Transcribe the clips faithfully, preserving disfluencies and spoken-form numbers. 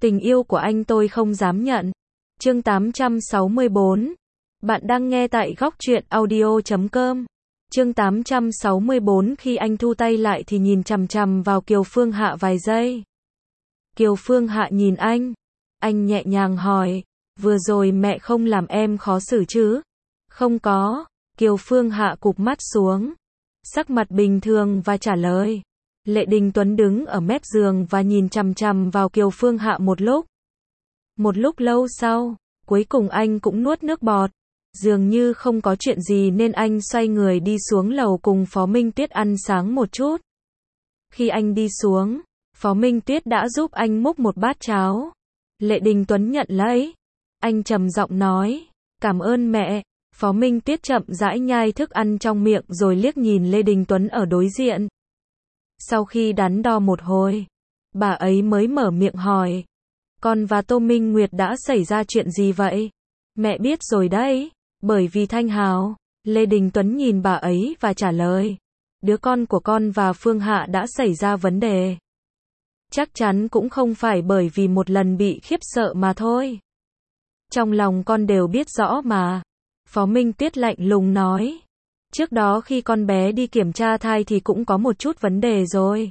Tình yêu của anh tôi không dám nhận. Chương tám trăm sáu mươi bốn. Bạn đang nghe tại góc truyện audio chấm com. Chương tám trăm sáu mươi bốn. Khi anh thu tay lại thì nhìn chằm chằm vào Kiều Phương Hạ vài giây. Kiều Phương Hạ nhìn anh. Anh nhẹ nhàng hỏi, vừa rồi mẹ không làm em khó xử chứ? Không có. Kiều Phương Hạ cụp mắt xuống, sắc mặt bình thường và trả lời. Lệ Đình Tuấn đứng ở mép giường và nhìn chằm chằm vào Kiều Phương Hạ một lúc. Một lúc lâu sau, cuối cùng anh cũng nuốt nước bọt. Dường như không có chuyện gì nên anh xoay người đi xuống lầu cùng Phó Minh Tuyết ăn sáng một chút. Khi anh đi xuống, Phó Minh Tuyết đã giúp anh múc một bát cháo. Lệ Đình Tuấn nhận lấy. Anh trầm giọng nói, cảm ơn mẹ. Phó Minh Tuyết chậm rãi nhai thức ăn trong miệng rồi liếc nhìn Lê Đình Tuấn ở đối diện. Sau khi đắn đo một hồi, bà ấy mới mở miệng hỏi, con và Tô Minh Nguyệt đã xảy ra chuyện gì vậy? Mẹ biết rồi đấy, bởi vì Thanh Hào. Lê Đình Tuấn nhìn bà ấy và trả lời, đứa con của con và Phương Hạ đã xảy ra vấn đề. Chắc chắn cũng không phải bởi vì một lần bị khiếp sợ mà thôi. Trong lòng con đều biết rõ mà. Phó Minh Tuyết lạnh lùng nói, trước đó khi con bé đi kiểm tra thai thì cũng có một chút vấn đề rồi.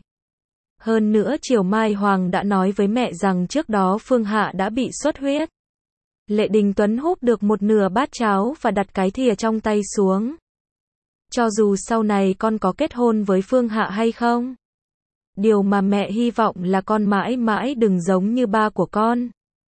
Hơn nữa chiều mai Hoàng đã nói với mẹ rằng trước đó Phương Hạ đã bị xuất huyết. Lệ Đình Tuấn húp được một nửa bát cháo và đặt cái thìa trong tay xuống. Cho dù sau này con có kết hôn với Phương Hạ hay không, điều mà mẹ hy vọng là con mãi mãi đừng giống như ba của con.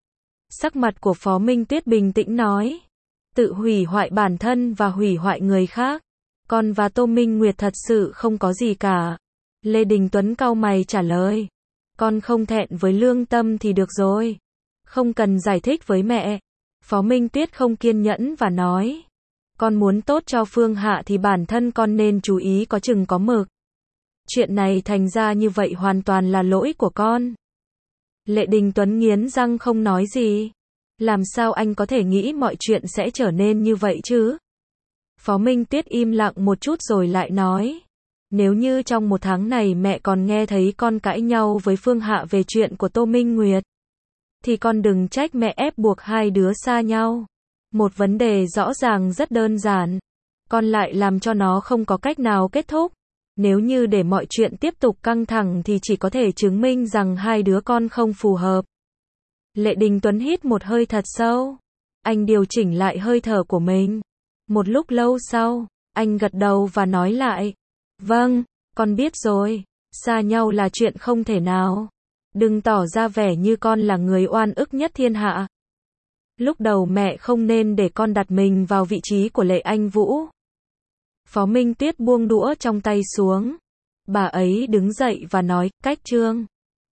Sắc mặt của Phó Minh Tuyết bình tĩnh nói, tự hủy hoại bản thân và hủy hoại người khác. Con và Tô Minh Nguyệt thật sự không có gì cả. Lê Đình Tuấn cau mày trả lời, con không thẹn với lương tâm thì được rồi. Không cần giải thích với mẹ. Phó Minh Tuyết không kiên nhẫn và nói, con muốn tốt cho Phương Hạ thì bản thân con nên chú ý có chừng có mực. Chuyện này thành ra như vậy hoàn toàn là lỗi của con. Lệ Đình Tuấn nghiến răng không nói gì. Làm sao anh có thể nghĩ mọi chuyện sẽ trở nên như vậy chứ? Phó Minh Tuyết im lặng một chút rồi lại nói, nếu như trong một tháng này mẹ còn nghe thấy con cãi nhau với Phương Hạ về chuyện của Tô Minh Nguyệt, thì con đừng trách mẹ ép buộc hai đứa xa nhau. Một vấn đề rõ ràng rất đơn giản, con lại làm cho nó không có cách nào kết thúc. Nếu như để mọi chuyện tiếp tục căng thẳng thì chỉ có thể chứng minh rằng hai đứa con không phù hợp. Lệ Đình Tuấn hít một hơi thật sâu. Anh điều chỉnh lại hơi thở của mình. Một lúc lâu sau, anh gật đầu và nói lại, vâng, con biết rồi, xa nhau là chuyện không thể nào. Đừng tỏ ra vẻ như con là người oan ức nhất thiên hạ. Lúc đầu mẹ không nên để con đặt mình vào vị trí của Lệ Anh Vũ. Phó Minh Tuyết buông đũa trong tay xuống. Bà ấy đứng dậy và nói, cách Trương.